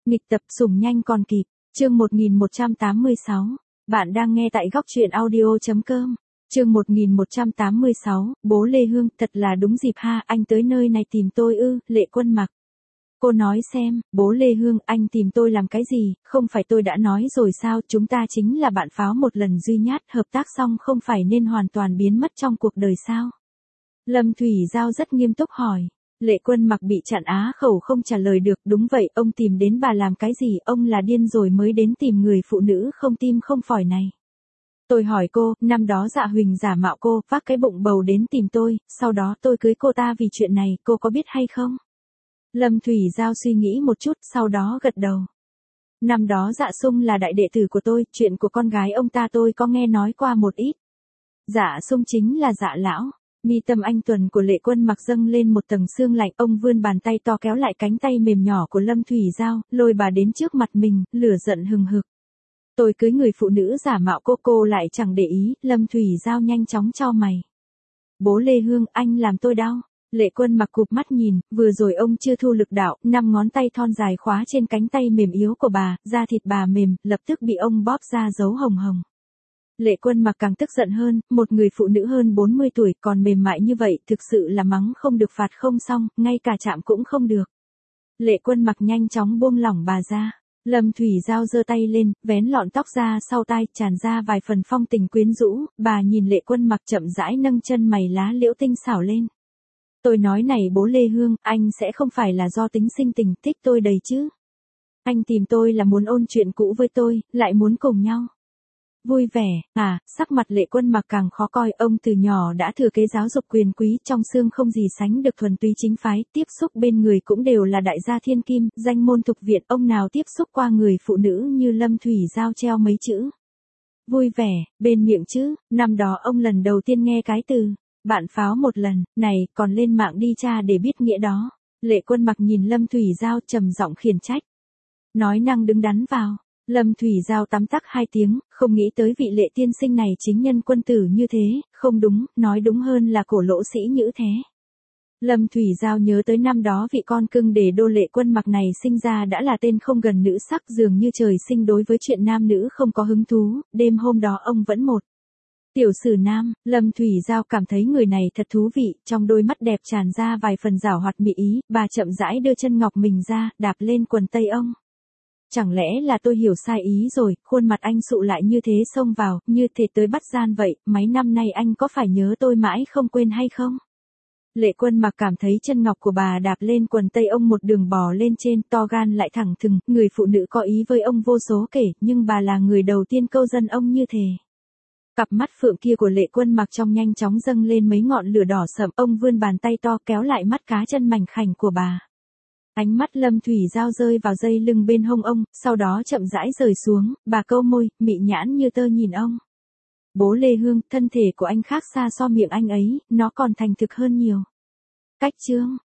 Nghịch tập sủng nhanh còn kịp, chương 1186. Bạn đang nghe tại góc truyện audio.com. Chương 1186, bố Lê Hương, thật là đúng dịp ha, anh tới nơi này tìm tôi ư? Lệ Quân Mặc. Cô nói xem, bố Lê Hương, anh tìm tôi làm cái gì, không phải tôi đã nói rồi sao, chúng ta chính là bạn pháo một lần duy nhất, hợp tác xong không phải nên hoàn toàn biến mất trong cuộc đời sao? Lâm Thủy Giao rất nghiêm túc hỏi. Lệ Quân Mặc bị chặn á khẩu không trả lời được, đúng vậy, ông tìm đến bà làm cái gì, ông là điên rồi mới đến tìm người phụ nữ không tim không phổi này. Tôi hỏi cô, năm đó Dạ Huỳnh giả mạo cô, vác cái bụng bầu đến tìm tôi, sau đó tôi cưới cô ta vì chuyện này, cô có biết hay không? Lâm Thủy Giao suy nghĩ một chút, sau đó gật đầu. Năm đó Dạ Sung là đại đệ tử của tôi, chuyện của con gái ông ta tôi có nghe nói qua một ít. Dạ Sung chính là Dạ lão. Mi tâm anh tuần của Lệ Quân Mặc dâng lên một tầng sương lạnh, ông vươn bàn tay to kéo lại cánh tay mềm nhỏ của Lâm Thủy Giao, lôi bà đến trước mặt mình, lửa giận hừng hực. Tôi cưới người phụ nữ giả mạo cô lại chẳng để ý, Lâm Thủy Giao nhanh chóng chau mày. Bố Lê Hương, anh làm tôi đau. Lệ Quân Mặc cụp mắt nhìn, vừa rồi ông chưa thu lực đạo, 5 ngón tay thon dài khóa trên cánh tay mềm yếu của bà, da thịt bà mềm, lập tức bị ông bóp ra dấu hồng hồng. Lệ Quân Mặc càng tức giận hơn, một người phụ nữ hơn 40 tuổi còn mềm mại như vậy, thực sự là mắng không được phạt không xong, ngay cả chạm cũng không được. Lệ Quân Mặc nhanh chóng buông lỏng bà ra. Lâm Thủy Giao giơ tay lên, vén lọn tóc ra sau tai, tràn ra vài phần phong tình quyến rũ, bà nhìn Lệ Quân Mặc chậm rãi nâng chân mày lá liễu tinh xảo lên. Tôi nói này bố Lê Hương, anh sẽ không phải là do tính sinh tình thích tôi đầy chứ? Anh tìm tôi là muốn ôn chuyện cũ với tôi, lại muốn cùng nhau. Vui vẻ, sắc mặt Lệ Quân Mặc càng khó coi, ông từ nhỏ đã thừa kế giáo dục quyền quý, trong xương không gì sánh được thuần túy chính phái, tiếp xúc bên người cũng đều là đại gia thiên kim, danh môn thục viện, ông nào tiếp xúc qua người phụ nữ như Lâm Thủy Giao treo mấy chữ. Vui vẻ, bên miệng chứ, năm đó ông lần đầu tiên nghe cái từ, bạn pháo một lần, này, còn lên mạng đi tra để biết nghĩa đó. Lệ Quân Mặc nhìn Lâm Thủy Giao trầm giọng khiển trách. Nói năng đứng đắn vào. Lâm Thủy Giao tắm tắc 2 tiếng, không nghĩ tới vị Lệ tiên sinh này chính nhân quân tử như thế, không đúng, nói đúng hơn là cổ lỗ sĩ nhữ thế. Lâm Thủy Giao nhớ tới năm đó vị con cưng để đô Lệ Quân Mặc này sinh ra đã là tên không gần nữ sắc, dường như trời sinh đối với chuyện nam nữ không có hứng thú, đêm hôm đó ông vẫn một. Tiểu sử nam, Lâm Thủy Giao cảm thấy người này thật thú vị, trong đôi mắt đẹp tràn ra vài phần giảo hoạt mị ý, bà chậm rãi đưa chân ngọc mình ra, đạp lên quần tây ông. Chẳng lẽ là tôi hiểu sai ý rồi, khuôn mặt anh sụ lại như thế xông vào, như thể tới bắt gian vậy, mấy năm nay anh có phải nhớ tôi mãi không quên hay không? Lệ Quân Mặc cảm thấy chân ngọc của bà đạp lên quần tây ông một đường bò lên trên, to gan lại thẳng thừng, người phụ nữ có ý với ông vô số kể, nhưng bà là người đầu tiên câu dân ông như thế. Cặp mắt phượng kia của Lệ Quân Mặc trong nhanh chóng dâng lên mấy ngọn lửa đỏ sậm, ông vươn bàn tay to kéo lại mắt cá chân mảnh khảnh của bà. Ánh mắt Lâm Thủy Giao rơi vào dây lưng bên hông ông, sau đó chậm rãi rời xuống, bà câu môi, mị nhãn như tơ nhìn ông. Bố Lê Hương, thân thể của anh khác xa so miệng anh ấy, nó còn thành thực hơn nhiều. Cách chương,